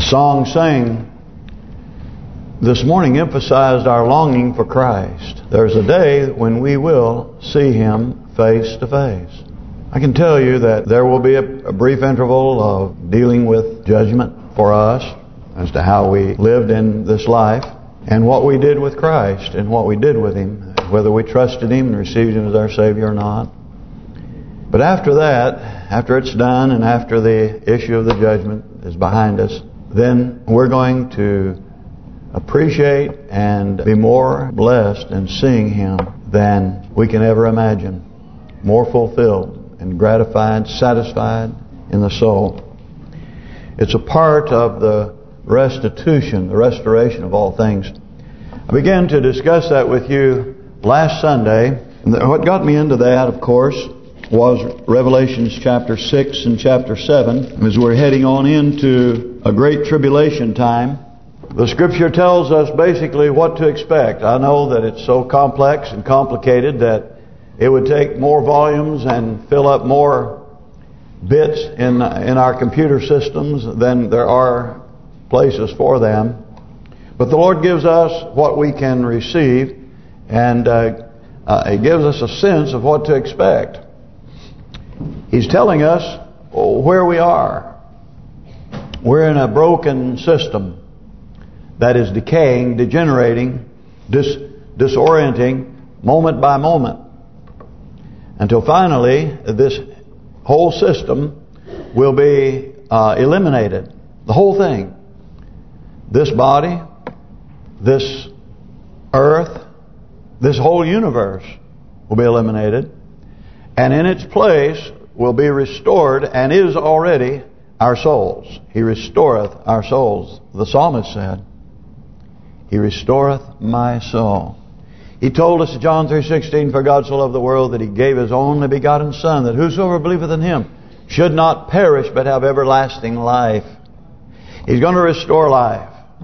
song sang this morning emphasized our longing for Christ. There's a day when we will see Him face to face. I can tell you that there will be a brief interval of dealing with judgment for us as to how we lived in this life and what we did with Christ and what we did with Him, whether we trusted Him and received Him as our Savior or not. But after that, after it's done and after the issue of the judgment is behind us, then we're going to appreciate and be more blessed in seeing Him than we can ever imagine. More fulfilled and gratified, satisfied in the soul. It's a part of the restitution, the restoration of all things. I began to discuss that with you last Sunday. And what got me into that, of course, was Revelations chapter 6 and chapter 7. As we're heading on into a great tribulation time, the Scripture tells us basically what to expect. I know that it's so complex and complicated that it would take more volumes and fill up more bits in our computer systems than there are places for them. But the Lord gives us what we can receive, and He gives us a sense of what to expect. He's telling us where we are. We're in a broken system that is decaying, degenerating, disorienting moment by moment. Until finally, this whole system will be eliminated. The whole thing. This body, this earth, this whole universe will be eliminated. And in its place will be restored and is already our souls. He restoreth our souls. The psalmist said, He restoreth my soul. He told us in John 3:16, for God so loved the world that He gave His only begotten Son, that whosoever believeth in Him should not perish but have everlasting life. He's going to restore life.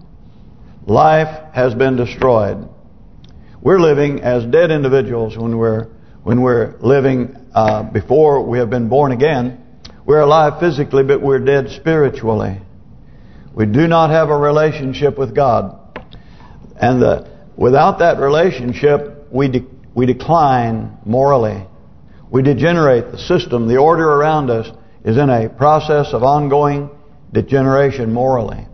Life has been destroyed. We're living as dead individuals when we're living before we have been born again. We're alive physically, but we're dead spiritually. We do not have a relationship with God. And without that relationship, we decline morally. We degenerate. The system, the order around us is in a process of ongoing degeneration morally.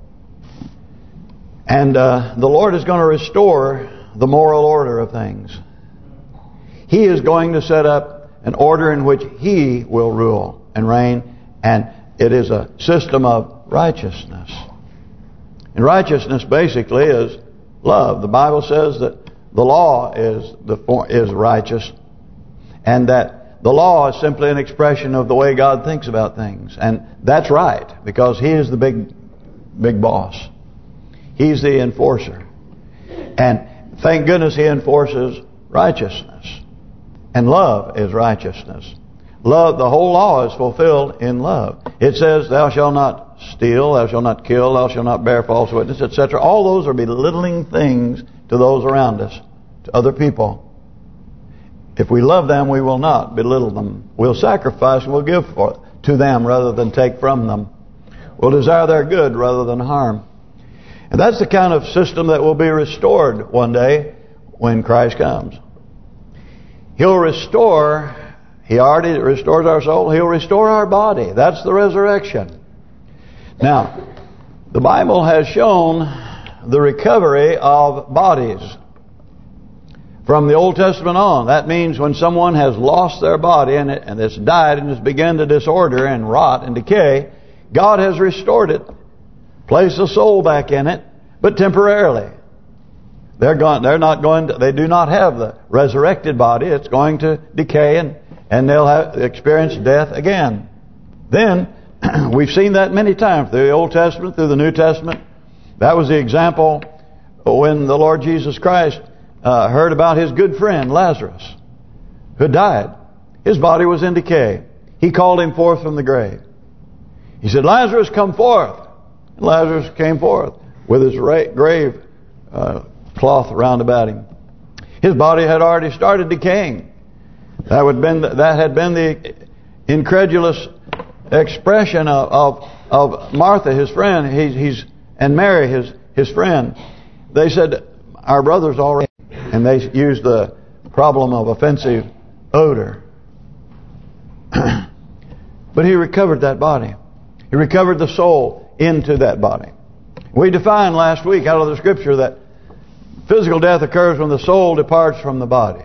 And the Lord is going to restore the moral order of things. He is going to set up an order in which He will rule and reign, and it is a system of righteousness. And righteousness basically is love. The Bible says that the law is righteous, and that the law is simply an expression of the way God thinks about things. And that's right, because He is the big boss. He's the enforcer. And thank goodness He enforces righteousness. And love is righteousness. Love, the whole law is fulfilled in love. It says, thou shalt not steal, thou shalt not kill, thou shalt not bear false witness, etc. All those are belittling things to those around us, to other people. If we love them, we will not belittle them. We'll sacrifice and we'll give to them rather than take from them. We'll desire their good rather than harm. And that's the kind of system that will be restored one day when Christ comes. He'll restore, He already restores our soul, He'll restore our body. That's the resurrection. Now, the Bible has shown the recovery of bodies from the Old Testament on. That means when someone has lost their body and it's died and it's begun to disorder and rot and decay, God has restored it, placed the soul back in it, but temporarily. They do not have the resurrected body. It's going to decay and they'll experience death again. Then, we've seen that many times through the Old Testament, through the New Testament. That was the example when the Lord Jesus Christ heard about His good friend Lazarus, who died. His body was in decay. He called him forth from the grave. He said, Lazarus, come forth. And Lazarus came forth with his grave cloth round about him. His body had already started decaying. That had been the incredulous expression of Martha, his friend. He's and Mary, his friend, they said, our brother's already... And they used the problem of offensive odor. But he recovered that body. He recovered the soul into that body. We defined last week out of the Scripture that physical death occurs when the soul departs from the body.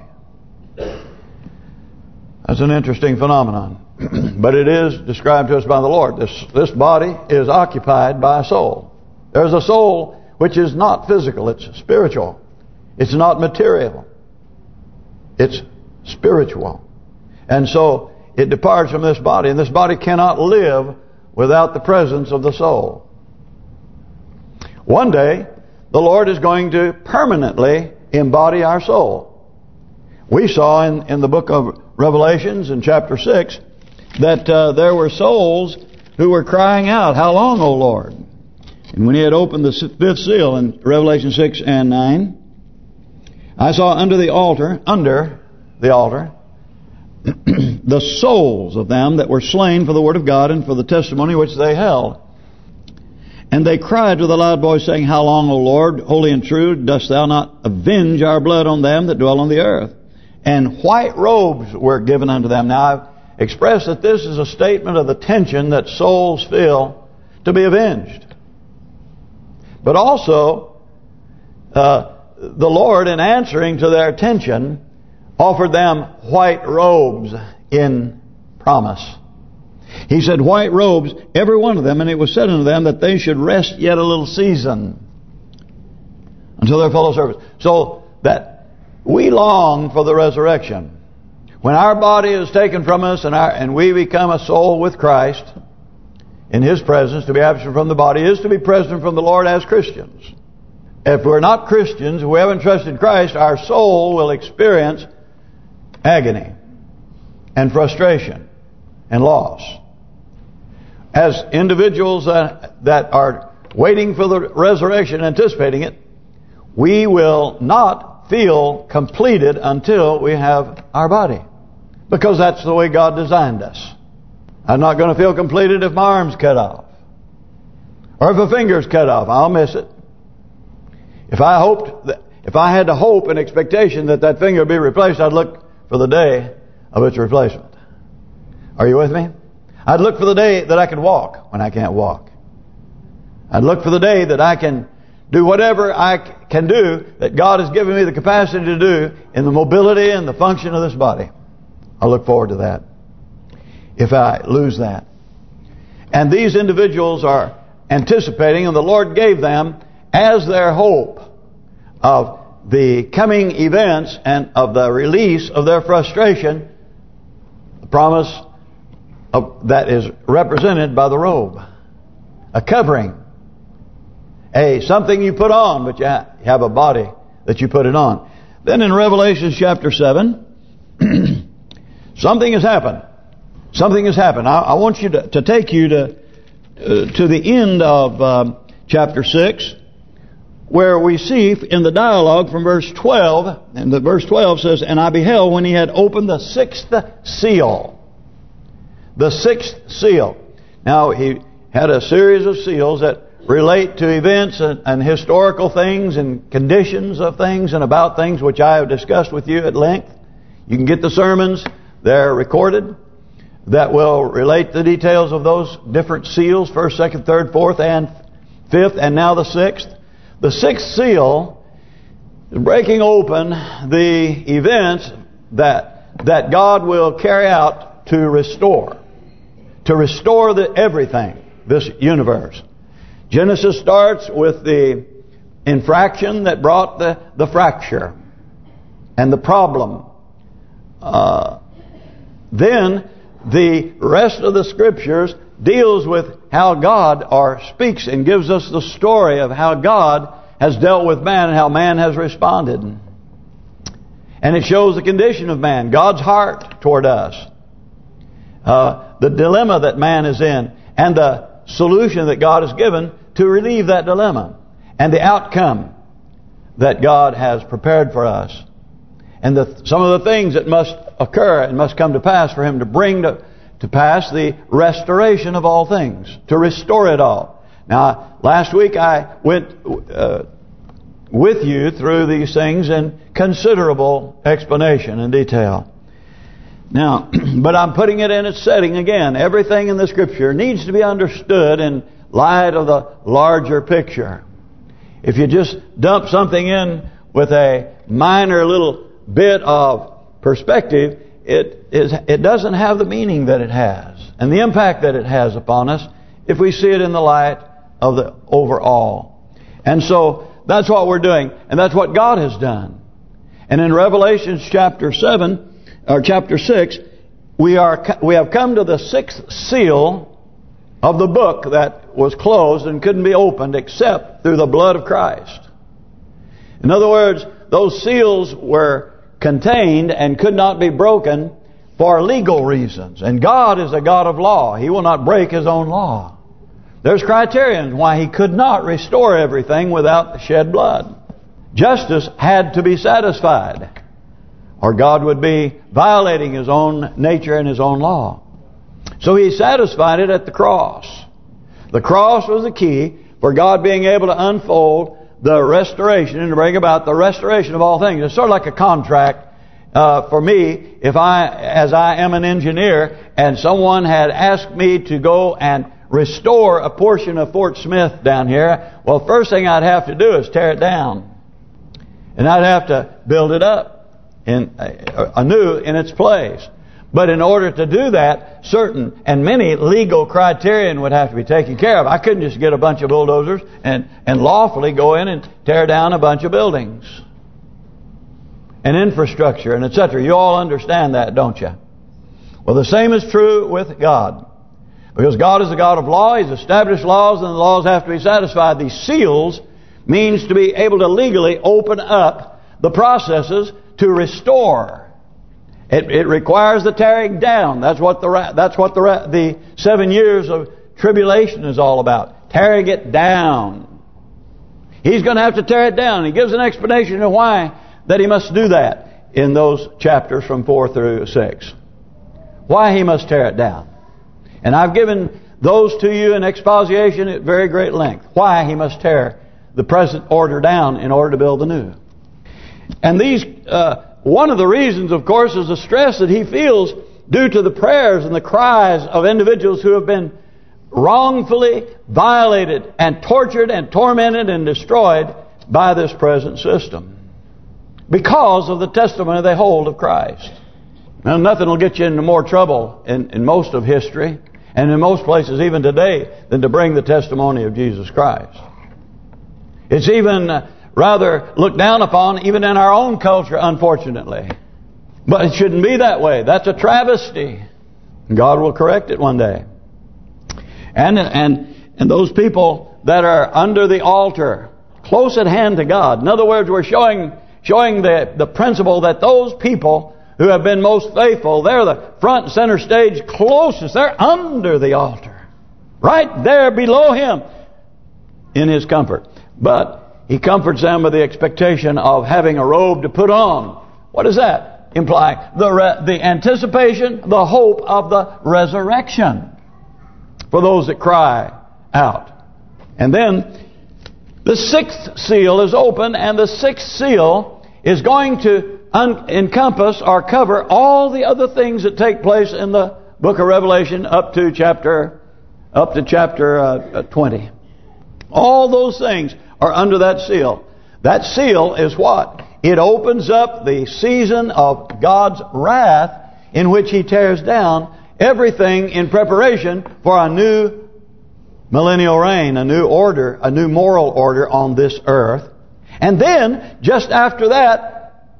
That's an interesting phenomenon. But it is described to us by the Lord. This body is occupied by a soul. There's a soul which is not physical, it's spiritual. It's not material. It's spiritual. And so it departs from this body, and this body cannot live without the presence of the soul. One day, the Lord is going to permanently embody our soul. We saw in the book of Revelations in chapter 6 that there were souls who were crying out, "How long, O Lord?" And when he had opened the fifth seal in Revelation 6 and 9, I saw under the altar, the souls of them that were slain for the word of God and for the testimony which they held. And they cried with a loud voice, saying, "How long, O Lord, holy and true, dost thou not avenge our blood on them that dwell on the earth?" And white robes were given unto them. Now, I've expressed that this is a statement of the tension that souls feel to be avenged. But also, the Lord, in answering to their tension, offered them white robes in promise. He said, "White robes, every one of them, and it was said unto them that they should rest yet a little season until their fellow servants." So that we long for the resurrection. When our body is taken from us and we become a soul with Christ in His presence, to be absent from the body is to be present from the Lord as Christians. If we're not Christians, if we haven't trusted Christ, our soul will experience agony and frustration and loss. As individuals that are waiting for the resurrection, anticipating it, we will not feel completed until we have our body. Because that's the way God designed us. I'm not going to feel completed if my arm's cut off. Or if a finger's cut off, I'll miss it. If I had to hope and expectation that finger would be replaced, I'd look for the day of its replacement. Are you with me? I'd look for the day that I can walk when I can't walk. I'd look for the day that I can do whatever I can do that God has given me the capacity to do in the mobility and the function of this body. I look forward to that. If I lose that. And these individuals are anticipating, and the Lord gave them as their hope of the coming events and of the release of their frustration, the promise that is represented by the robe. A covering. Something you put on, but you have a body that you put it on. Then in Revelation chapter 7, something has happened. Something has happened. I want you to take you to the end of chapter 6, where we see in the dialogue from verse 12, and the verse 12 says, "And I beheld when he had opened the sixth seal." The sixth seal. Now, he had a series of seals that relate to events and historical things and conditions of things and about things which I have discussed with you at length. You can get the sermons. They're recorded. That will relate the details of those different seals, first, second, third, fourth, and fifth, and now the sixth. The sixth seal is breaking open the events that God will carry out to restore. To restore everything, this universe. Genesis starts with the infraction that brought the fracture and the problem. Then the rest of the Scriptures deals with how God speaks and gives us the story of how God has dealt with man and how man has responded. And it shows the condition of man, God's heart toward us. The dilemma that man is in, and the solution that God has given to relieve that dilemma, and the outcome that God has prepared for us, and some of the things that must occur and must come to pass for Him to bring to pass the restoration of all things, to restore it all, Now, last week I went with you through these things in considerable explanation and detail. Now, but I'm putting it in its setting again. Everything in the Scripture needs to be understood in light of the larger picture. If you just dump something in with a minor little bit of perspective, it doesn't have the meaning that it has and the impact that it has upon us if we see it in the light of the overall. And so that's what we're doing, and that's what God has done. And in Revelation chapter 7 or chapter 6, we have come to the sixth seal of the book that was closed and couldn't be opened except through the blood of Christ. In other words, those seals were contained and could not be broken for legal reasons. And God is a God of law. He will not break His own law. There's criterion why He could not restore everything without shed blood. Justice had to be satisfied, or God would be violating His own nature and His own law. So He satisfied it at the cross. The cross was the key for God being able to unfold the restoration and to bring about the restoration of all things. It's sort of like a contract for me. If as I am an engineer, and someone had asked me to go and restore a portion of Fort Smith down here, well, first thing I'd have to do is tear it down, and I'd have to build it up in anew in its place. But in order to do that, certain and many legal criterion would have to be taken care of. I couldn't just get a bunch of bulldozers and lawfully go in and tear down a bunch of buildings and infrastructure and etc. You all understand that, don't you? Well, the same is true with God. Because God is a God of law. He's established laws, and the laws have to be satisfied. These seals means to be able to legally open up the processes to restore. It requires the tearing down. That's what the 7 years of tribulation is all about. Tearing it down. He's going to have to tear it down. He gives an explanation of why that He must do that in those chapters from 4 through 6. Why He must tear it down. And I've given those to you in exposition at very great length. Why He must tear the present order down in order to build the new. And these, one of the reasons, of course, is the stress that He feels due to the prayers and the cries of individuals who have been wrongfully violated and tortured and tormented and destroyed by this present system. Because of the testimony they hold of Christ. Now, nothing will get you into more trouble in most of history and in most places even today than to bring the testimony of Jesus Christ. It's even rather looked down upon even in our own culture, unfortunately. But it shouldn't be that way. That's a travesty. God will correct it one day. And those people that are under the altar, close at hand to God. In other words, we're showing the principle that those people who have been most faithful, they're the front center stage closest. They're under the altar. Right there below Him in His comfort. But He comforts them with the expectation of having a robe to put on. What does that imply? The anticipation, the hope of the resurrection for those that cry out. And then the sixth seal is open, and the sixth seal is going to encompass or cover all the other things that take place in the book of Revelation up to chapter 20. All those things are under that seal. That seal is what? It opens up the season of God's wrath in which He tears down everything in preparation for a new millennial reign, a new order, a new moral order on this earth. And then, just after that,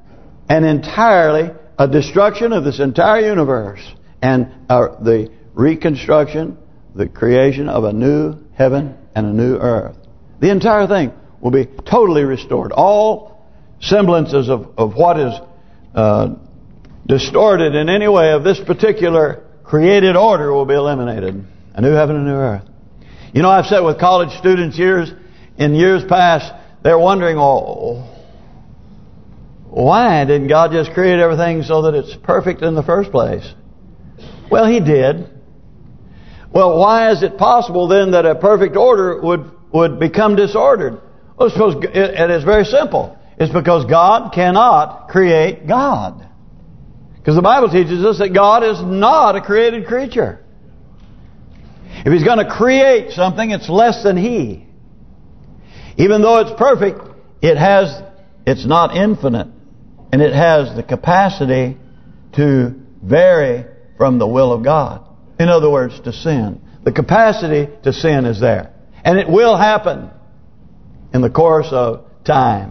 a destruction of this entire universe and the reconstruction, the creation of a new heaven and a new earth. The entire thing will be totally restored. All semblances of what is distorted in any way of this particular created order will be eliminated. A new heaven and a new earth. You know, I've sat with college students in years past. They're wondering, why didn't God just create everything so that it's perfect in the first place? Well, He did. Well, why is it possible then that a perfect order would become disordered? Well, it is very simple. It's because God cannot create God. Because the Bible teaches us that God is not a created creature. If He's going to create something, it's less than He. Even though it's perfect, it's not infinite. And it has the capacity to vary from the will of God. In other words, to sin. The capacity to sin is there. And it will happen in the course of time.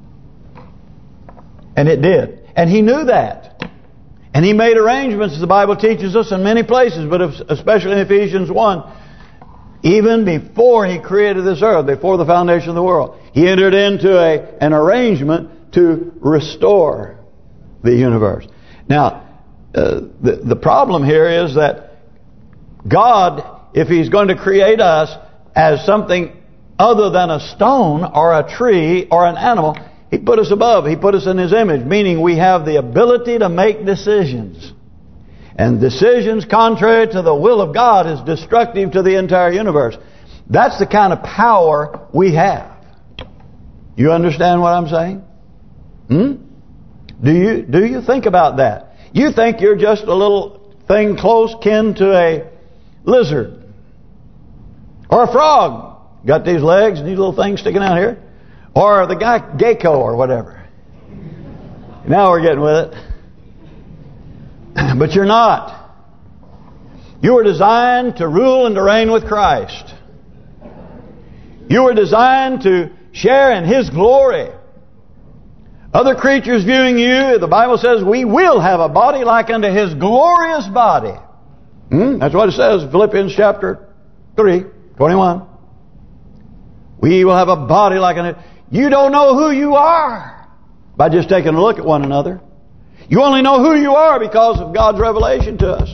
And it did. And He knew that. And He made arrangements, the Bible teaches us, in many places, but especially in Ephesians 1. Even before He created this earth, before the foundation of the world, He entered into an arrangement to restore the universe. Now, the problem here is that God, if He's going to create us as something other than a stone or a tree or an animal, He put us above. He put us in His image, meaning we have the ability to make decisions. And decisions contrary to the will of God is destructive to the entire universe. That's the kind of power we have. You understand what I'm saying? Do you think about that? You think you're just a little thing close kin to a lizard. Or a frog. Got these legs and these little things sticking out here. Or the guy gecko or whatever. Now we're getting with it. But you're not. You were designed to rule and to reign with Christ. You were designed to share in His glory. Other creatures viewing you, the Bible says, we will have a body like unto His glorious body. That's what it says, Philippians chapter 3:21. We will have a body like unto... You don't know who you are by just taking a look at one another. You only know who you are because of God's revelation to us.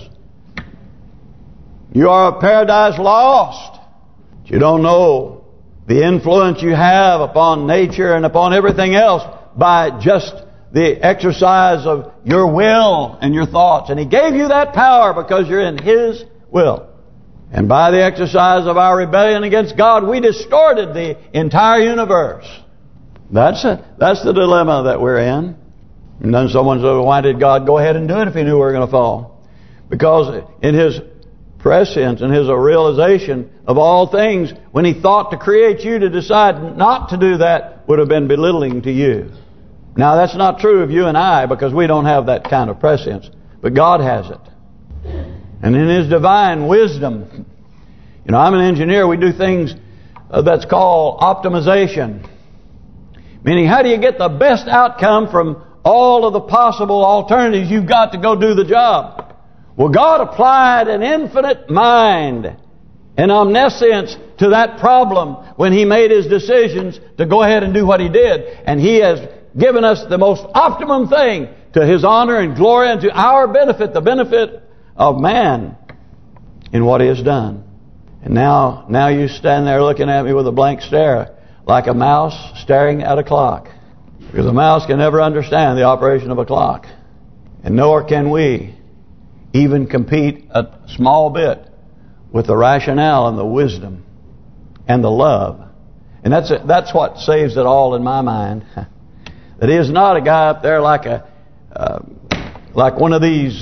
You are a paradise lost. You don't know the influence you have upon nature and upon everything else by just the exercise of your will and your thoughts. And He gave you that power because you're in His will. And by the exercise of our rebellion against God, we distorted the entire universe. That's the dilemma that we're in. And then someone said, why did God go ahead and do it if He knew we were going to fall? Because in His prescience and His realization of all things, when He thought to create you, to decide not to do that would have been belittling to you. Now that's not true of you and I, because we don't have that kind of prescience. But God has it. And in His divine wisdom, I'm an engineer, we do things that's called optimization. Meaning, how do you get the best outcome from all of the possible alternatives you've got to go do the job? Well, God applied an infinite mind and omniscience to that problem when He made His decisions to go ahead and do what He did. And He has given us the most optimum thing to His honor and glory and to our benefit, the benefit of man in what He has done. And now you stand there looking at me with a blank stare, like a mouse staring at a clock. Because a mouse can never understand the operation of a clock. And nor can we even compete a small bit with the rationale and the wisdom and the love. And that's what saves it all in my mind. That He is not a guy up there like one of these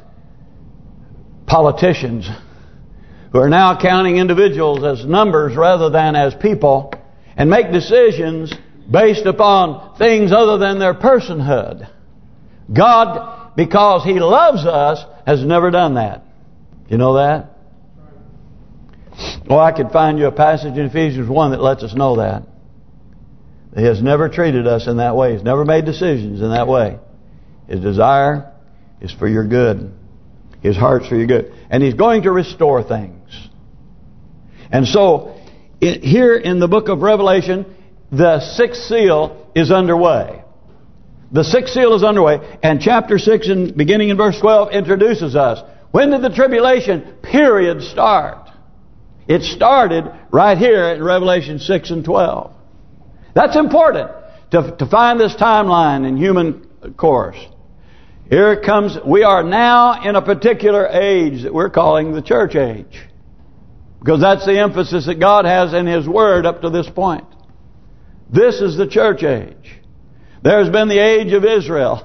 politicians who are now counting individuals as numbers rather than as people, and make decisions based upon things other than their personhood. God, because He loves us, has never done that. You know that? Well, I could find you a passage in Ephesians 1 that lets us know that. He has never treated us in that way. He's never made decisions in that way. His desire is for your good. His heart's for your good. And He's going to restore things. And so, here in the book of Revelation, the sixth seal is underway. The sixth seal is underway. And chapter 6, beginning in verse 12, introduces us. When did the tribulation period start? It started right here in Revelation 6 and 12. That's important to find this timeline in human course. Here it comes. We are now in a particular age that we're calling the church age. Because that's the emphasis that God has in His Word up to this point. This is the church age. There's been the age of Israel.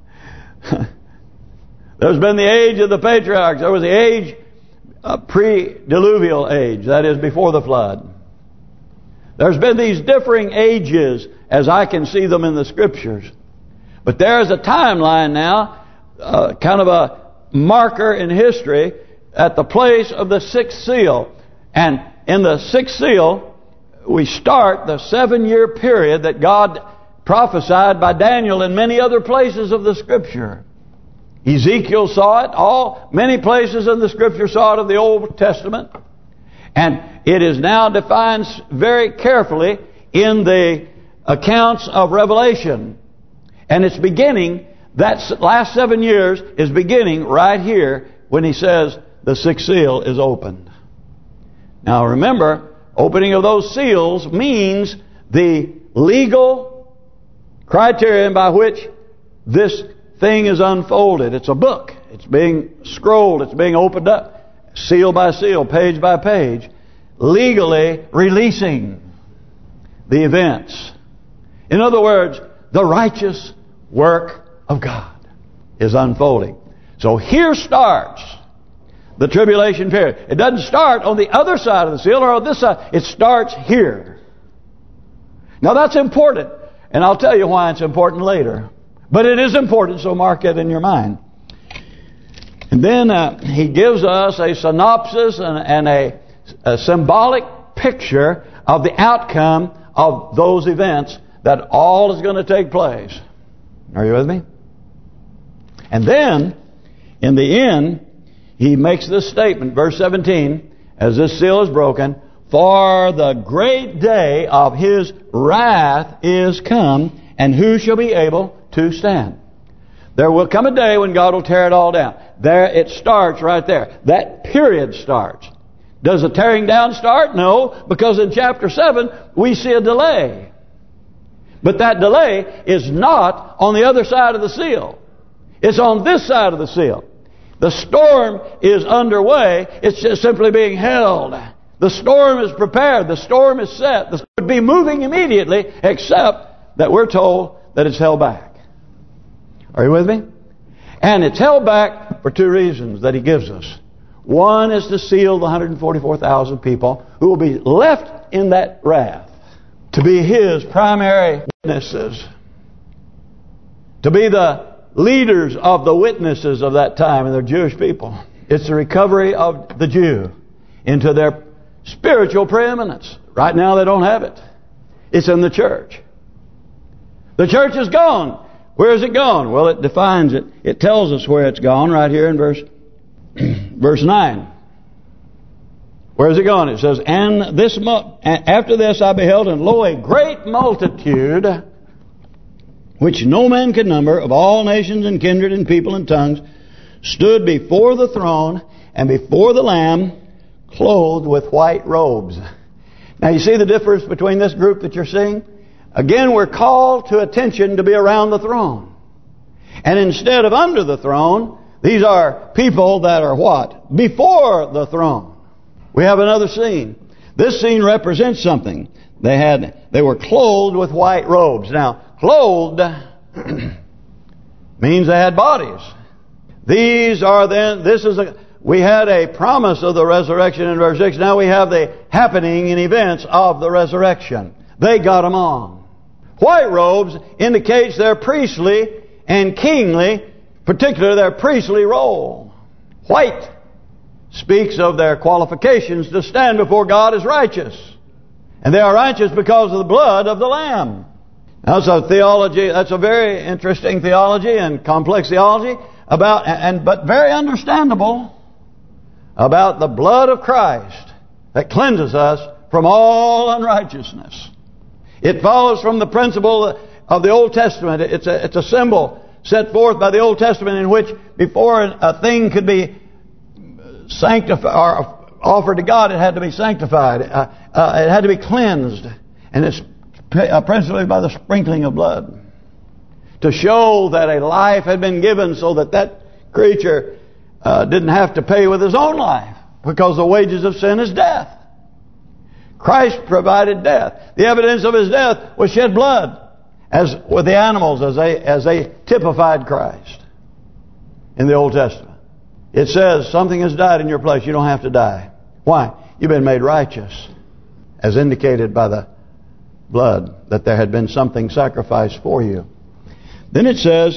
There's been the age of the patriarchs. There was the age, pre-diluvial age, that is before the flood. There's been these differing ages as I can see them in the Scriptures. But there's a timeline now, kind of a marker in history at the place of the sixth seal. And in the sixth seal, we start the 7-year period that God prophesied by Daniel in many other places of the Scripture. Ezekiel saw it. Many places in the Scripture saw it of the Old Testament. And it is now defined very carefully in the accounts of Revelation. And it's beginning, that last 7 years is beginning right here when he says the sixth seal is opened. Now remember, opening of those seals means the legal criterion by which this thing is unfolded. It's a book. It's being scrolled. It's being opened up, seal by seal, page by page, legally releasing the events. In other words, the righteous work of God is unfolding. So here starts the tribulation period. It doesn't start on the other side of the seal or on this side. It starts here. Now that's important. And I'll tell you why it's important later. But it is important, so mark it in your mind. And then he gives us a synopsis and a symbolic picture of the outcome of those events, that all is going to take place. Are you with me? And then, in the end, he makes this statement, verse 17, as this seal is broken, for the great day of His wrath is come, and who shall be able to stand? There will come a day when God will tear it all down. There it starts right there. That period starts. Does the tearing down start? No, because in chapter 7 we see a delay. But that delay is not on the other side of the seal. It's on this side of the seal. The storm is underway. It's just simply being held. The storm is prepared. The storm is set. The storm would be moving immediately, except that we're told that it's held back. Are you with me? And it's held back for two reasons that he gives us. One is to seal the 144,000 people who will be left in that wrath, to be His primary witnesses, to be the leaders of the witnesses of that time and their Jewish people. It's the recovery of the Jew into their spiritual preeminence. Right now they don't have it. It's in the church. The church is gone. Where is it gone? Well, it defines it. It tells us where it's gone right here in verse 9. Where is it gone? It says, and after this I beheld, and lo, a great multitude, which no man could number, of all nations and kindred and people and tongues, stood before the throne and before the Lamb, clothed with white robes. Now you see the difference between this group that you're seeing? Again, we're called to attention to be around the throne. And instead of under the throne, these are people that are what? Before the throne. We have another scene. This scene represents something. They were clothed with white robes. Now, clothed means they had bodies. We had a promise of the resurrection in verse 6. Now we have the happening and events of the resurrection. They got them on. White robes indicates their priestly and kingly, particularly their priestly role. White speaks of their qualifications to stand before God as righteous. And they are righteous because of the blood of the Lamb. That's a theology. That's a very interesting theology and complex theology but very understandable about the blood of Christ that cleanses us from all unrighteousness. It follows from the principle of the Old Testament. It's a symbol set forth by the Old Testament in which before a thing could be sanctified or offered to God, it had to be sanctified. It had to be cleansed. And it's principally by the sprinkling of blood, to show that a life had been given so that creature didn't have to pay with his own life. because the wages of sin is death. Christ provided death. The evidence of His death was shed blood, as with the animals as they typified Christ in the Old Testament. It says something has died in your place. You don't have to die. Why? You've been made righteous, as indicated by the blood, that there had been something sacrificed for you. Then it says,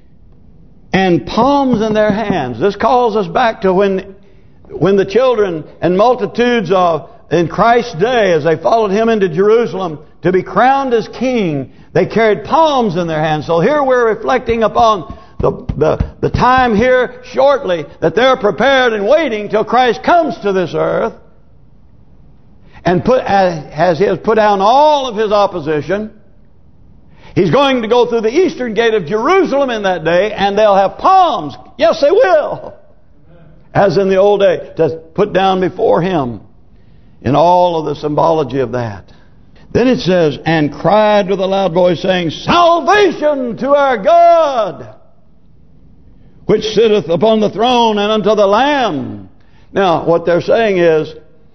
and palms in their hands. This calls us back to when the children and multitudes in Christ's day, as they followed Him into Jerusalem to be crowned as king, they carried palms in their hands. So here we're reflecting upon the time here shortly that they're prepared and waiting till Christ comes to this earth and has put down all of His opposition. He's going to go through the eastern gate of Jerusalem in that day, and they'll have palms. Yes, they will. As in the old day, to put down before Him in all of the symbology of that. Then it says, and cried with a loud voice, saying, salvation to our God, which sitteth upon the throne, and unto the Lamb. Now, what they're saying is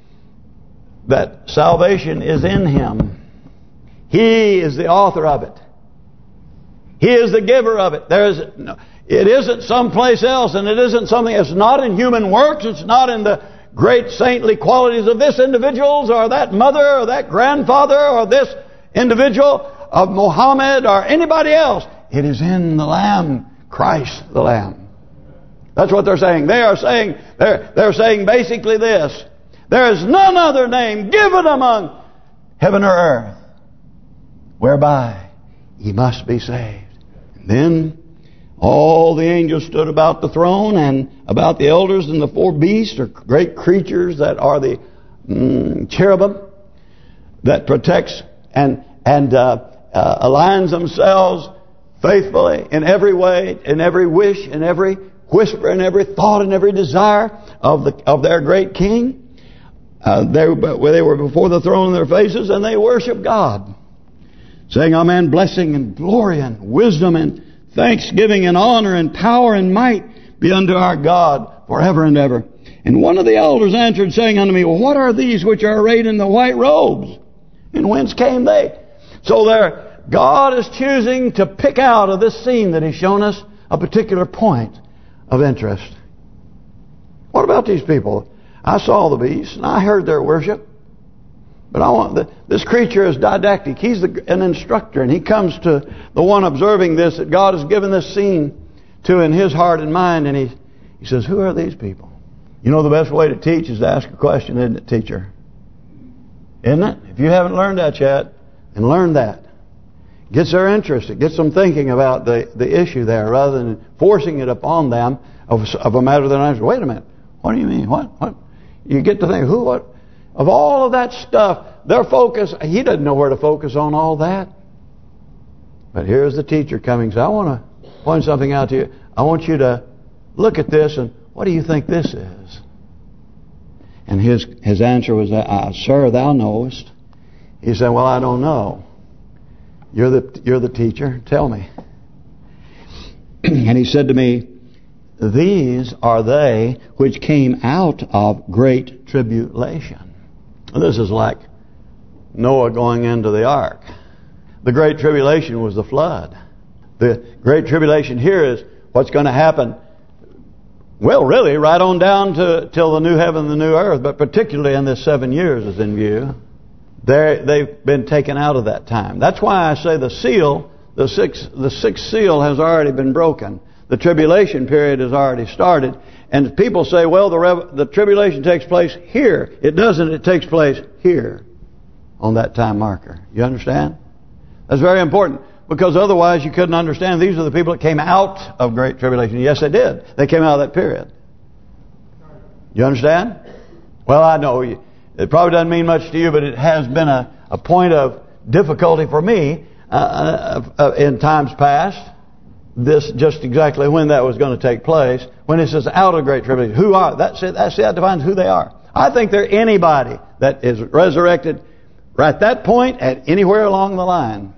that salvation is in Him. He is the author of it. He is the giver of it. It isn't someplace else, and it isn't something. It's not in human works. It's not in the great saintly qualities of this individual, or that mother, or that grandfather, or this individual of Muhammad, or anybody else. It is in the Lamb, Christ the Lamb. That's what they're saying. They're saying basically this: there is none other name given among heaven or earth whereby ye must be saved. And then all the angels stood about the throne and about the elders and the four beasts, or great creatures that are the cherubim that protects and aligns themselves faithfully in every way, in every wish, in every whisper, in every thought, and every desire of their great King. They were before the throne in their faces, and they worship God, saying, Amen, blessing and glory and wisdom and thanksgiving and honor and power and might be unto our God forever and ever. And one of the elders answered, saying unto me, well, what are these which are arrayed in the white robes? And whence came they? So God is choosing to pick out of this scene that He's shown us a particular point of interest. What about these people? I saw the beast and I heard their worship. But this creature is didactic. He's an instructor, and he comes to the one observing this that God has given this scene to in his heart and mind, and he says, who are these people? You know the best way to teach is to ask a question, isn't it, teacher? Isn't it? If you haven't learned that yet, then learn that. It gets their interest. It gets them thinking about the issue there, rather than forcing it upon them of a matter that I say, wait a minute, what do you mean? What? You get to think, what? Of all of that stuff, their focus, he doesn't know where to focus on all that. But here's the teacher coming and says, I want to point something out to you. I want you to look at this, and what do you think this is? And his answer was, sir, thou knowest. He said, well, I don't know. You're the teacher. Tell me. And he said to me, these are they which came out of great tribulation. This is like Noah going into the ark. The Great Tribulation was the flood. The Great Tribulation here is what's going to happen, well, really, right on down till the new heaven and the new earth, but particularly in this 7 years is in view. They've been taken out of that time. That's why I say the sixth seal has already been broken. The tribulation period has already started. And people say, well, the tribulation takes place here. It doesn't. It takes place here on that time marker. You understand? That's very important, because otherwise you couldn't understand. These are the people that came out of great tribulation. Yes, they did. They came out of that period. You understand? Well, I know it probably doesn't mean much to you, but it has been a point of difficulty for me in times past. This just exactly when that was going to take place. When it says out of great tribulation, who are that defines who they are. I think they're anybody that is resurrected right at that point at anywhere along the line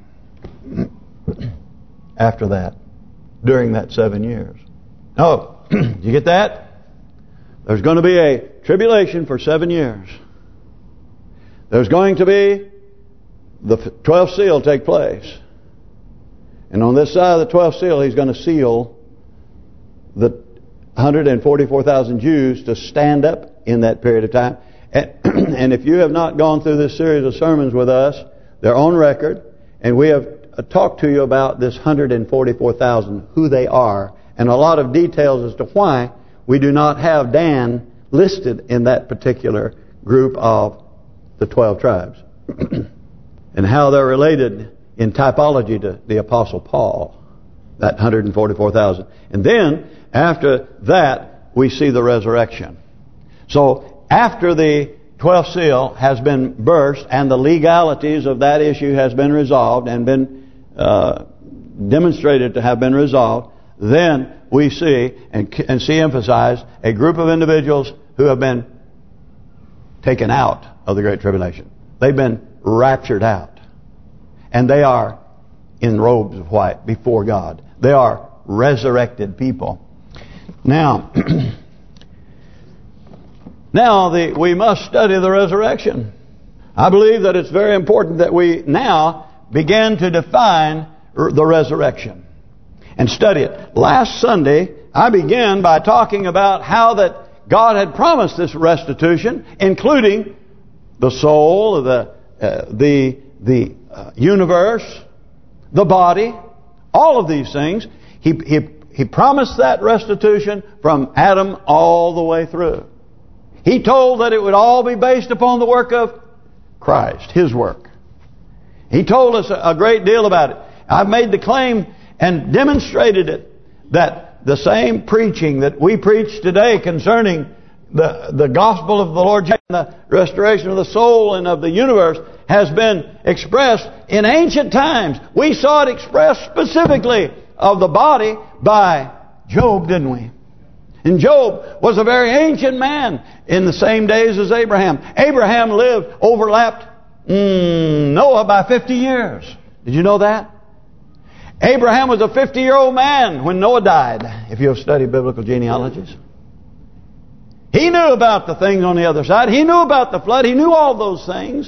after that, during that 7 years. Oh, you get that? There's going to be a tribulation for 7 years. There's going to be the 12th seal take place. And on this side of the 12th seal, He's going to seal the 144,000 Jews to stand up in that period of time. And if you have not gone through this series of sermons with us, they're on record. And we have talked to you about this 144,000, who they are, and a lot of details as to why we do not have Dan listed in that particular group of the 12 tribes. And how they're related in typology to the Apostle Paul, that 144,000. And then, after that, we see the resurrection. So, after the 12th seal has been burst and the legalities of that issue has been resolved and been demonstrated to have been resolved, then we see and see emphasized a group of individuals who have been taken out of the Great Tribulation. They've been raptured out. And they are in robes of white before God. They are resurrected people. Now, we must study the resurrection. I believe that it's very important that we now begin to define the resurrection and study it. Last Sunday, I began by talking about how that God had promised this restitution, including the soul, the universe, the body, all of these things. He promised that restitution from Adam all the way through. He told that it would all be based upon the work of Christ, His work. He told us a great deal about it. I've made the claim and demonstrated it that the same preaching that we preach today concerning the gospel of the Lord Jesus, the restoration of the soul and of the universe, has been expressed in ancient times. We saw it expressed specifically of the body by Job, didn't we? And Job was a very ancient man in the same days as Abraham. Abraham overlapped Noah by 50 years. Did you know that? Abraham was a 50-year-old man when Noah died, if you have studied biblical genealogies. He knew about the things on the other side. He knew about the flood. He knew all those things.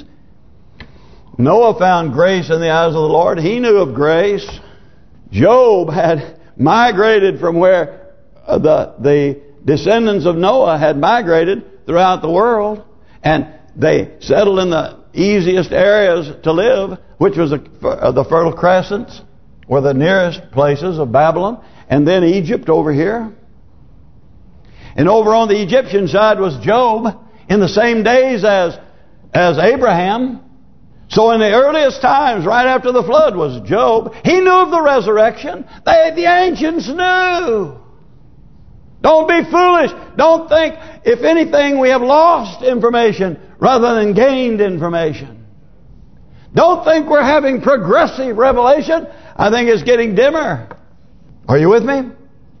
Noah found grace in the eyes of the Lord. He knew of grace. Job had migrated from where the descendants of Noah had migrated throughout the world. And they settled in the easiest areas to live, which was the Fertile Crescents, were the nearest places of Babylon. And then Egypt over here. And over on the Egyptian side was Job in the same days as Abraham. So in the earliest times, right after the flood, was Job. He knew of the resurrection. The ancients knew. Don't be foolish. Don't think, if anything, we have lost information rather than gained information. Don't think we're having progressive revelation. I think it's getting dimmer. Are you with me?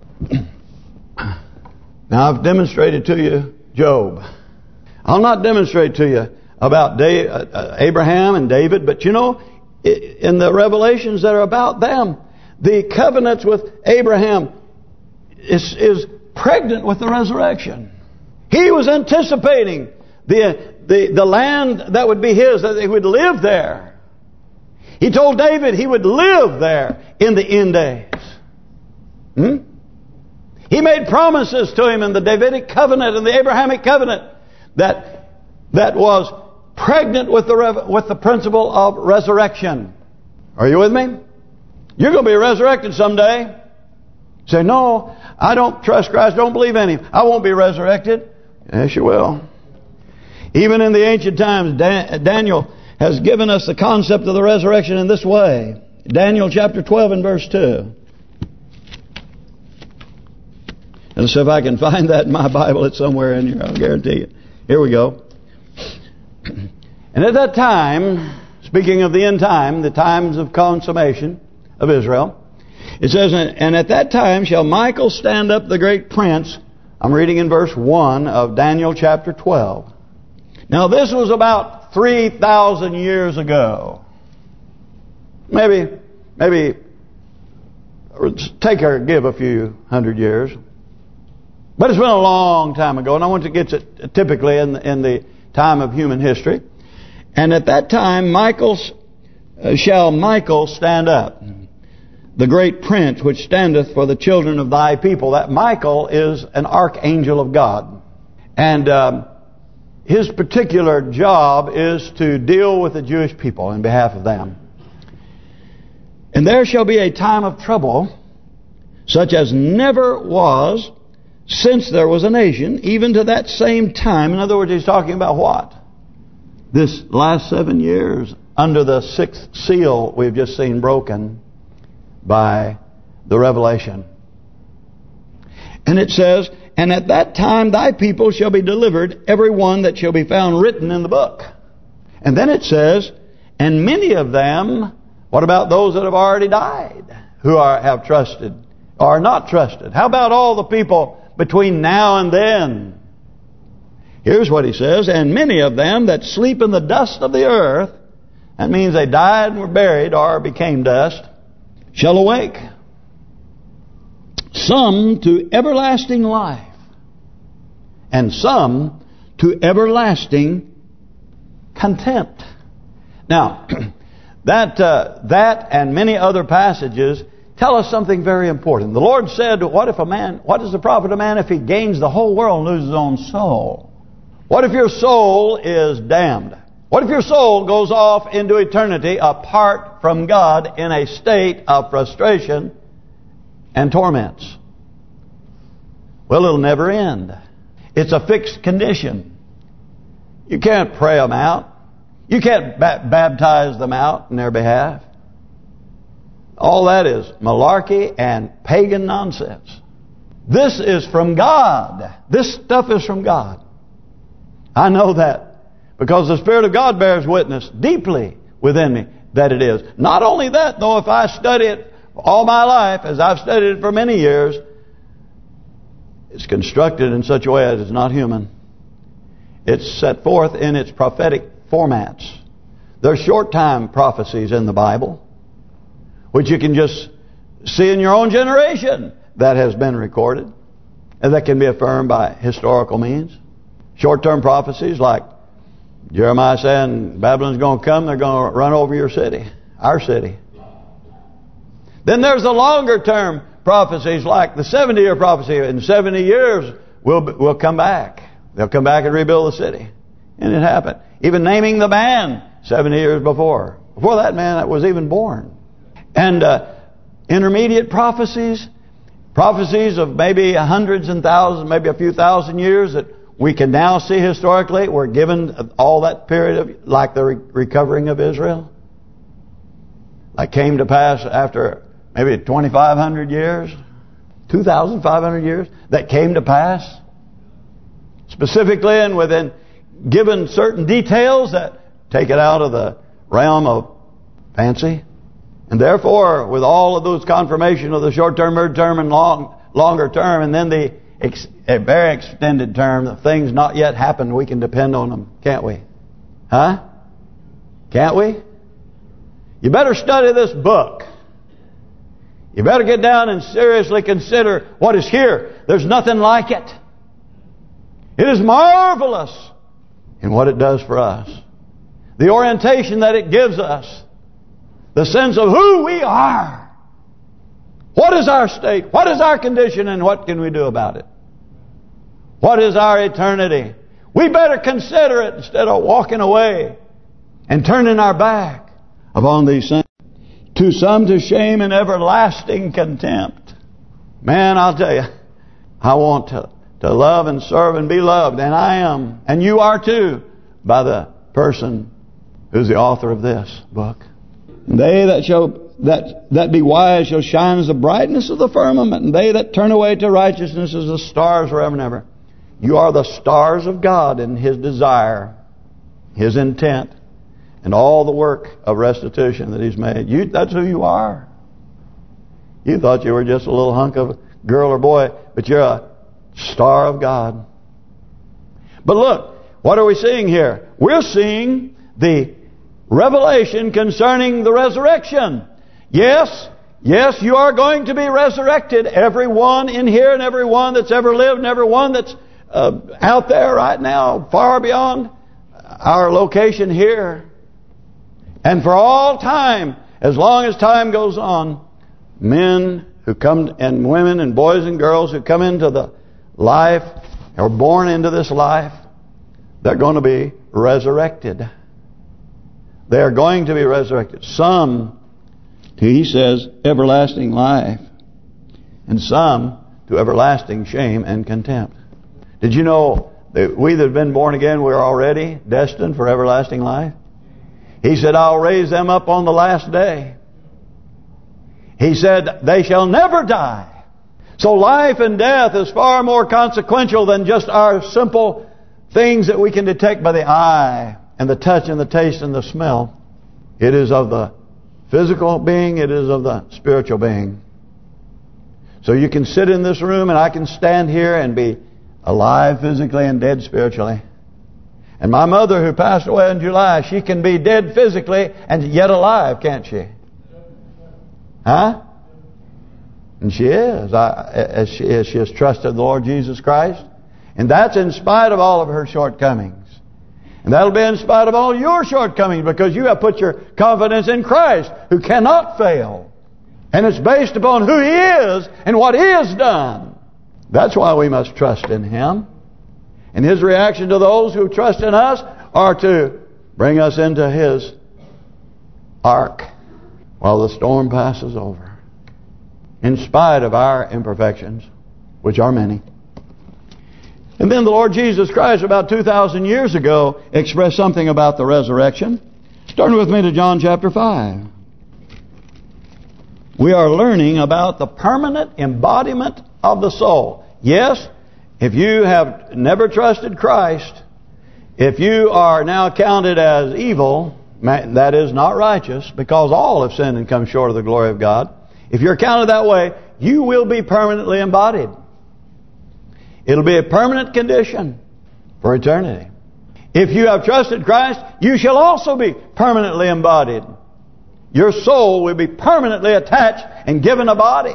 Now, I've demonstrated to you Job. I'll not demonstrate to you about Abraham and David, but you know, in the revelations that are about them, the covenants with Abraham is pregnant with the resurrection. He was anticipating the land that would be his, that he would live there. He told David he would live there in the end days. He made promises to him in the Davidic covenant and the Abrahamic covenant that was pregnant with the principle of resurrection. Are you with me? You're going to be resurrected someday. Say, no, I don't trust Christ, don't believe in Him. I won't be resurrected. Yes, you will. Even in the ancient times, Daniel has given us the concept of the resurrection in this way. Daniel chapter 12 and verse 2. And so if I can find that in my Bible, it's somewhere in here, I'll guarantee you. Here we go. And at that time, speaking of the end time, the times of consummation of Israel, it says, and at that time shall Michael stand up, the great prince. I'm reading in verse 1 of Daniel chapter 12. Now this was about 3,000 years ago. Maybe take or give a few hundred years. But it's been a long time ago, and I want to get to typically in the time of human history. And at that time, shall Michael stand up, the great prince which standeth for the children of thy people. That Michael is an archangel of God. And his particular job is to deal with the Jewish people in behalf of them. And there shall be a time of trouble, such as never was since there was a nation, even to that same time. In other words, he's talking about what? This last 7 years under the sixth seal we've just seen broken by the revelation. And it says, and at that time thy people shall be delivered, every one that shall be found written in the book. And then it says, and many of them, what about those that have already died, who have trusted, or not trusted? How about all the people between now and then? Here's what he says, and many of them that sleep in the dust of the earth, that means they died and were buried or became dust, shall awake. Some to everlasting life, and some to everlasting contempt. Now, that and many other passages tell us something very important. The Lord said, what does the profit of man if he gains the whole world and loses his own soul? What if your soul is damned? What if your soul goes off into eternity apart from God in a state of frustration and torments? Well, it'll never end. It's a fixed condition. You can't pray them out. You can't baptize them out in their behalf. All that is malarkey and pagan nonsense. This is from God. This stuff is from God. I know that because the Spirit of God bears witness deeply within me that it is. Not only that, though, if I study it all my life, as I've studied it for many years, it's constructed in such a way that it's not human. It's set forth in its prophetic formats. There's short-time prophecies in the Bible, which you can just see in your own generation that has been recorded, and that can be affirmed by historical means. Short-term prophecies like Jeremiah saying Babylon's going to come, they're going to run over your city, our city. Then there's the longer-term prophecies like the 70-year prophecy. In 70 years, we'll come back. They'll come back and rebuild the city. And it happened. Even naming the man 70 years before. Before that man was even born. And intermediate prophecies of maybe hundreds and thousands, maybe a few thousand years that we can now see historically were given all that period of, like the recovering of Israel. Like came to pass after maybe 2,500 years, 2,500 years, that came to pass. Specifically and within given certain details that take it out of the realm of fancy. And therefore, with all of those confirmation of the short-term, mid-term, and longer term, and then a very extended term of things not yet happened, we can depend on them, can't we? Huh? Can't we? You better study this book. You better get down and seriously consider what is here. There's nothing like it. It is marvelous in what it does for us. The orientation that it gives us. The sense of who we are. What is our state? What is our condition? And what can we do about it? What is our eternity? We better consider it instead of walking away and turning our back upon these things. To some to shame and everlasting contempt. Man, I'll tell you, I want to love and serve and be loved. And I am, and you are too, by the person who's the author of this book. They that be wise shall shine as the brightness of the firmament, and they that turn away to righteousness as the stars forever and ever. You are the stars of God in His desire, His intent, and all the work of restitution that He's made. That's who you are. You thought you were just a little hunk of girl or boy, but you're a star of God. But look, what are we seeing here? We're seeing the revelation concerning the resurrection. Yes, Yes, you are going to be resurrected. Everyone in here and everyone that's ever lived and everyone that's out there right now, far beyond our location here. And for all time, as long as time goes on, men who come and women and boys and girls who come into the life, are born into this life, they're going to be resurrected. They are going to be resurrected. Some, he says, everlasting life. And some to everlasting shame and contempt. Did you know that we that have been born again, we're already destined for everlasting life? He said, I'll raise them up on the last day. He said, they shall never die. So life and death is far more consequential than just our simple things that we can detect by the eye and the touch and the taste and the smell. It is of the physical being, it is of the spiritual being. So you can sit in this room and I can stand here and be alive physically and dead spiritually. And my mother who passed away in July, she can be dead physically and yet alive, can't she? Huh? And she is, as she has trusted the Lord Jesus Christ. And that's in spite of all of her shortcomings. And that'll be in spite of all your shortcomings, because you have put your confidence in Christ, who cannot fail. And it's based upon who He is and what He has done. That's why we must trust in Him. And His reaction to those who trust in us are to bring us into His ark while the storm passes over. In spite of our imperfections, which are many. And then the Lord Jesus Christ, about 2,000 years ago, expressed something about the resurrection. Turn with me to John chapter 5. We are learning about the permanent embodiment of the soul. Yes, if you have never trusted Christ, if you are now counted as evil, that is not righteous, because all have sinned and come short of the glory of God. If you're counted that way, you will be permanently embodied. It'll be a permanent condition for eternity. If you have trusted Christ, you shall also be permanently embodied. Your soul will be permanently attached and given a body.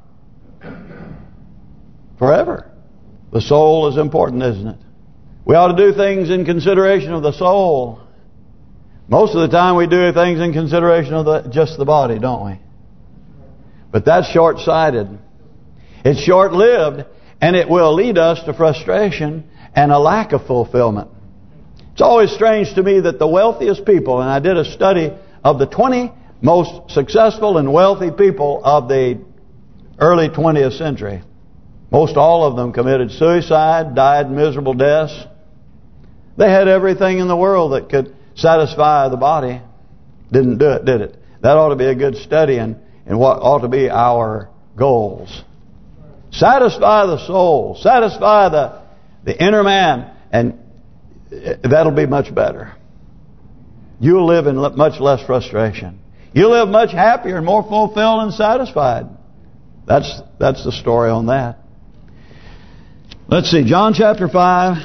Forever. The soul is important, isn't it? We ought to do things in consideration of the soul. Most of the time we do things in consideration of just the body, don't we? But that's short-sighted. It's short-lived, and it will lead us to frustration and a lack of fulfillment. It's always strange to me that the wealthiest people, and I did a study of the 20 most successful and wealthy people of the early 20th century. Most all of them committed suicide, died miserable deaths. They had everything in the world that could satisfy the body. Didn't do it, did it? That ought to be a good study in what ought to be our goals. Satisfy the soul. Satisfy the inner man. And that'll be much better. You'll live in much less frustration. You'll live much happier and more fulfilled and satisfied. That's the story on that. Let's see, John chapter 5.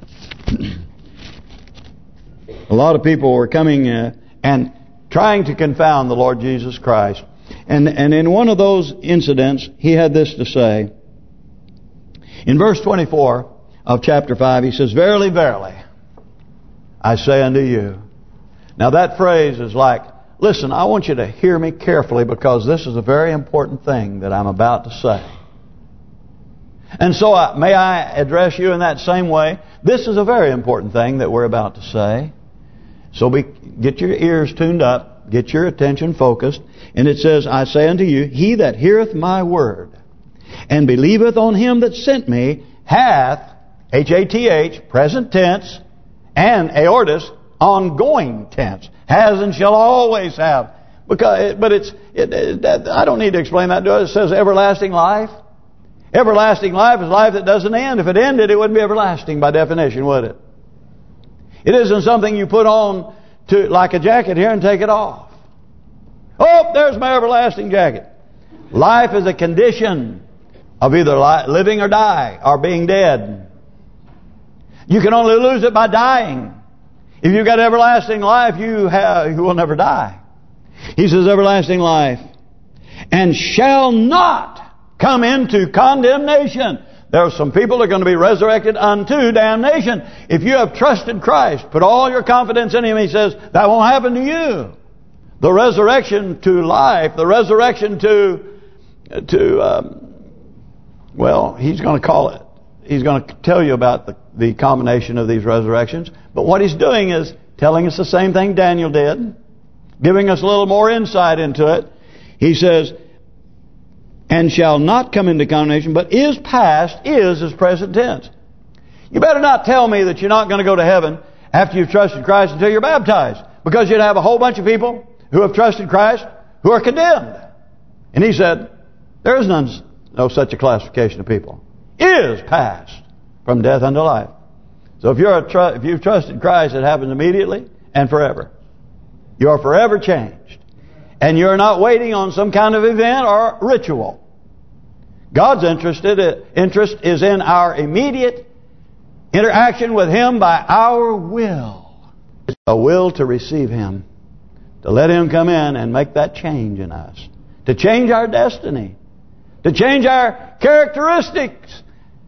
A lot of people were coming and trying to confound the Lord Jesus Christ. And in one of those incidents, he had this to say. In verse 24 of chapter 5, he says, Verily, verily, I say unto you. Now that phrase is like, listen, I want you to hear me carefully, because this is a very important thing that I'm about to say. And so may I address you in that same way? This is a very important thing that we're about to say. So get your ears tuned up, get your attention focused. And it says, I say unto you, he that heareth my word, and believeth on him that sent me, hath, H-A-T-H, present tense, and aorist, ongoing tense. Has and shall always have. But I don't need to explain that to us. It says everlasting life. Everlasting life is life that doesn't end. If it ended, it wouldn't be everlasting by definition, would it? It isn't something you put on to like a jacket here and take it off. Oh, there's my everlasting jacket. Life is a condition of either living or die, or being dead. You can only lose it by dying. If you've got everlasting life, you will never die. He says everlasting life. and shall not come into condemnation. There are some people that are going to be resurrected unto damnation. If you have trusted Christ, put all your confidence in Him, He says, that won't happen to you. The resurrection to life, the resurrection well, He's going to call it. He's going to tell you about the combination of these resurrections. But what He's doing is telling us the same thing Daniel did, giving us a little more insight into it. He says, and shall not come into condemnation, but is past, is present tense. You better not tell me that you're not going to go to heaven after you've trusted Christ until you're baptized. Because you'd have a whole bunch of people who have trusted Christ who are condemned. And He said, there is no such a classification of people. Is passed from death unto life. So if you've trusted Christ, it happens immediately and forever. You are forever changed. And you're not waiting on some kind of event or ritual. God's interest is in our immediate interaction with Him by our will. It's a will to receive Him. To let Him come in and make that change in us. To change our destiny. To change our characteristics.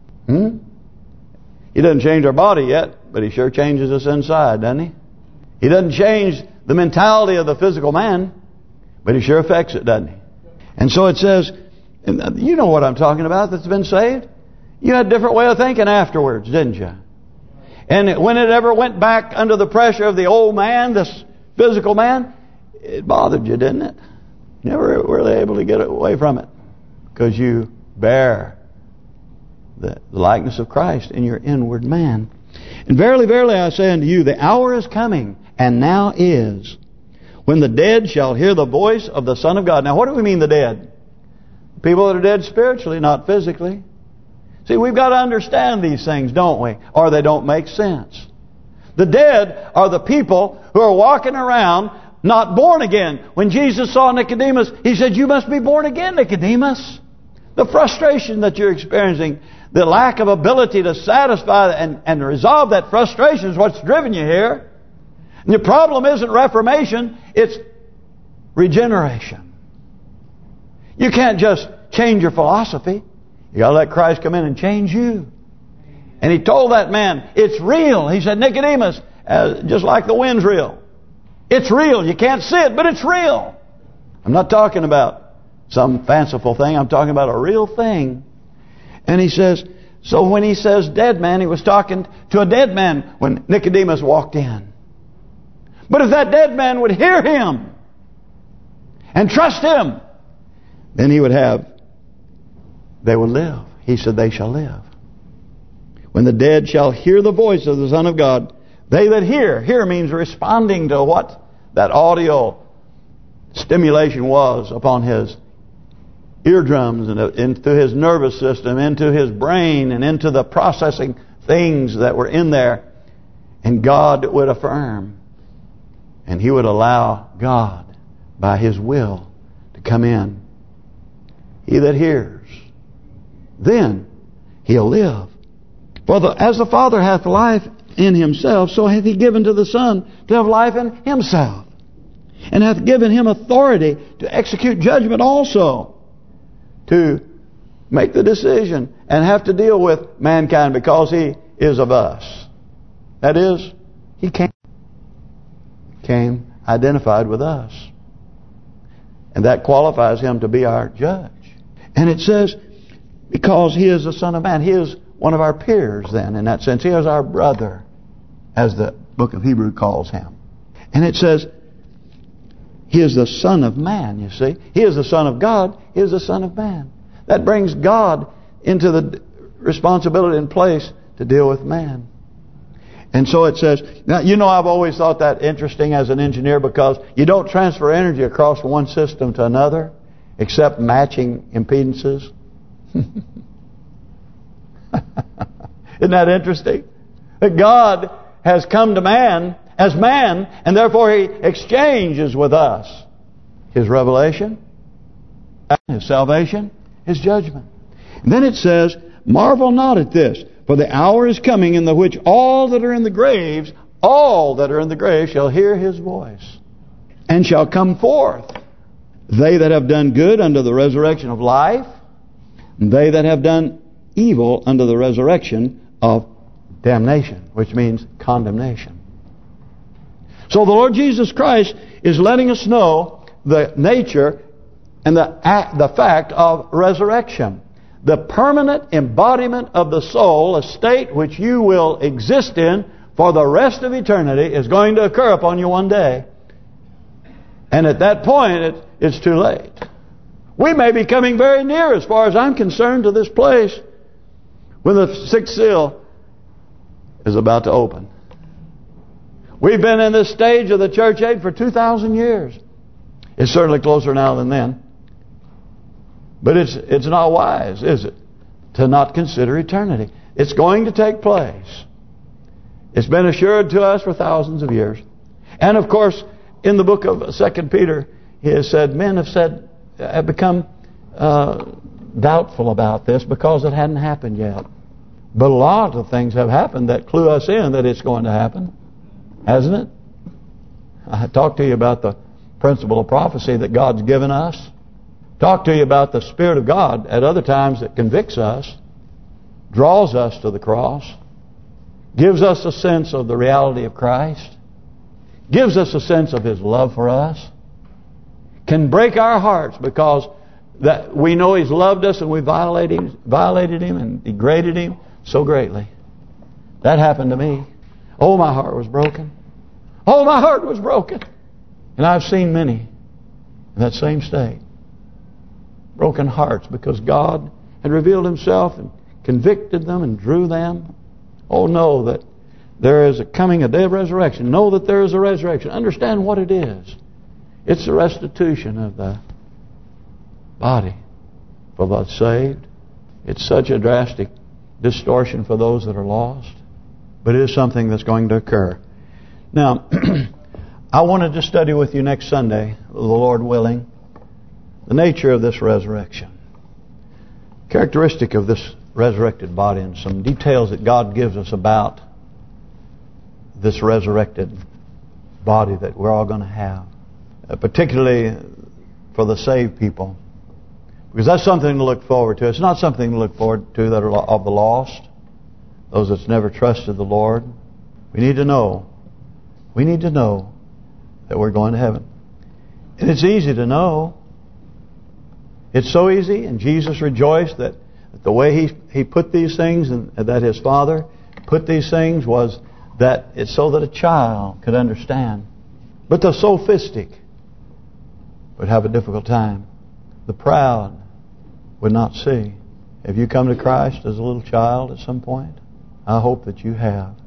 He doesn't change our body yet, but He sure changes us inside, doesn't He? He doesn't change the mentality of the physical man, but He sure affects it, doesn't He? And so it says, and you know what I'm talking about that's been saved. You had a different way of thinking afterwards, didn't you? And when it ever went back under the pressure of the old man, this physical man, it bothered you, didn't it? You never were really able to get away from it. Because you bear the likeness of Christ in your inward man. And verily, verily, I say unto you, the hour is coming, and now is, when the dead shall hear the voice of the Son of God. Now, what do we mean the dead? People that are dead spiritually, not physically. See, we've got to understand these things, don't we? Or they don't make sense. The dead are the people who are walking around not born again. When Jesus saw Nicodemus, He said, you must be born again, Nicodemus. The frustration that you're experiencing, the lack of ability to satisfy and resolve that frustration is what's driven you here. And the problem isn't reformation, it's regeneration. You can't just change your philosophy. You got to let Christ come in and change you. And He told that man, it's real. He said, Nicodemus, just like the wind's real. It's real. You can't see it, but it's real. I'm not talking about some fanciful thing. I'm talking about a real thing. And He says, so when He says dead man, He was talking to a dead man when Nicodemus walked in. But if that dead man would hear Him and trust Him, then they would live. He said, they shall live. When the dead shall hear the voice of the Son of God, they that hear means responding to what that audio stimulation was upon his eardrums and into his nervous system, into his brain, and into the processing things that were in there. And God would affirm. And he would allow God, by His will, to come in. He that hears, then he'll live. For as the Father hath life in Himself, so hath He given to the Son to have life in Himself. And hath given Him authority to execute judgment also. To make the decision and have to deal with mankind because He is of us. That is, He came identified with us. And that qualifies Him to be our judge. And it says, because He is the Son of Man, He is one of our peers then, in that sense. He is our brother, as the book of Hebrews calls Him. And it says, He is the Son of Man, you see. He is the Son of God. He is the Son of Man. That brings God into the responsibility and place to deal with man. And so it says, now you know I've always thought that interesting as an engineer, because you don't transfer energy across one system to another except matching impedances. Isn't that interesting? That God has come to man as man, and therefore He exchanges with us His revelation, His salvation, His judgment. And then it says, marvel not at this, for the hour is coming in the which all that are in the graves shall hear His voice, and shall come forth. They that have done good unto the resurrection of life, and they that have done evil unto the resurrection of damnation, which means condemnation. So the Lord Jesus Christ is letting us know the nature and the fact of resurrection. The permanent embodiment of the soul, a state which you will exist in for the rest of eternity, is going to occur upon you one day. And at that point, it's too late. We may be coming very near, as far as I'm concerned, to this place when the sixth seal is about to open. We've been in this stage of the church age for 2,000 years. It's certainly closer now than then. But it's not wise, is it, to not consider eternity. It's going to take place. It's been assured to us for thousands of years. And of course, in the book of 2 Peter, he has said, men have become doubtful about this because it hadn't happened yet. But a lot of things have happened that clue us in that it's going to happen. Hasn't it? I talked to you about the principle of prophecy that God's given us. Talked to you about the Spirit of God at other times that convicts us, draws us to the cross, gives us a sense of the reality of Christ, gives us a sense of His love for us, can break our hearts because that we know He's loved us and we violated Him and degraded Him so greatly. That happened to me. Oh, my heart was broken. Oh, my heart was broken. And I've seen many in that same state. Broken hearts because God had revealed Himself and convicted them and drew them. Oh, know that there is a day of resurrection. Know that there is a resurrection. Understand what it is. It's the restitution of the body for the saved. It's such a drastic distortion for those that are lost. But it is something that's going to occur. Now, I wanted to study with you next Sunday, the Lord willing, the nature of this resurrection. Characteristic of this resurrected body and some details that God gives us about this resurrected body that we're all going to have. Particularly for the saved people. Because that's something to look forward to. It's not something to look forward to that are of the lost. Those that's never trusted the Lord. We need to know. We need to know that we're going to heaven. And it's easy to know. It's so easy. And Jesus rejoiced that the way He put these things, and that His Father put these things, was that it's so that a child could understand. But the sophistic would have a difficult time. The proud would not see. Have you come to Christ as a little child at some point? I hope that you have.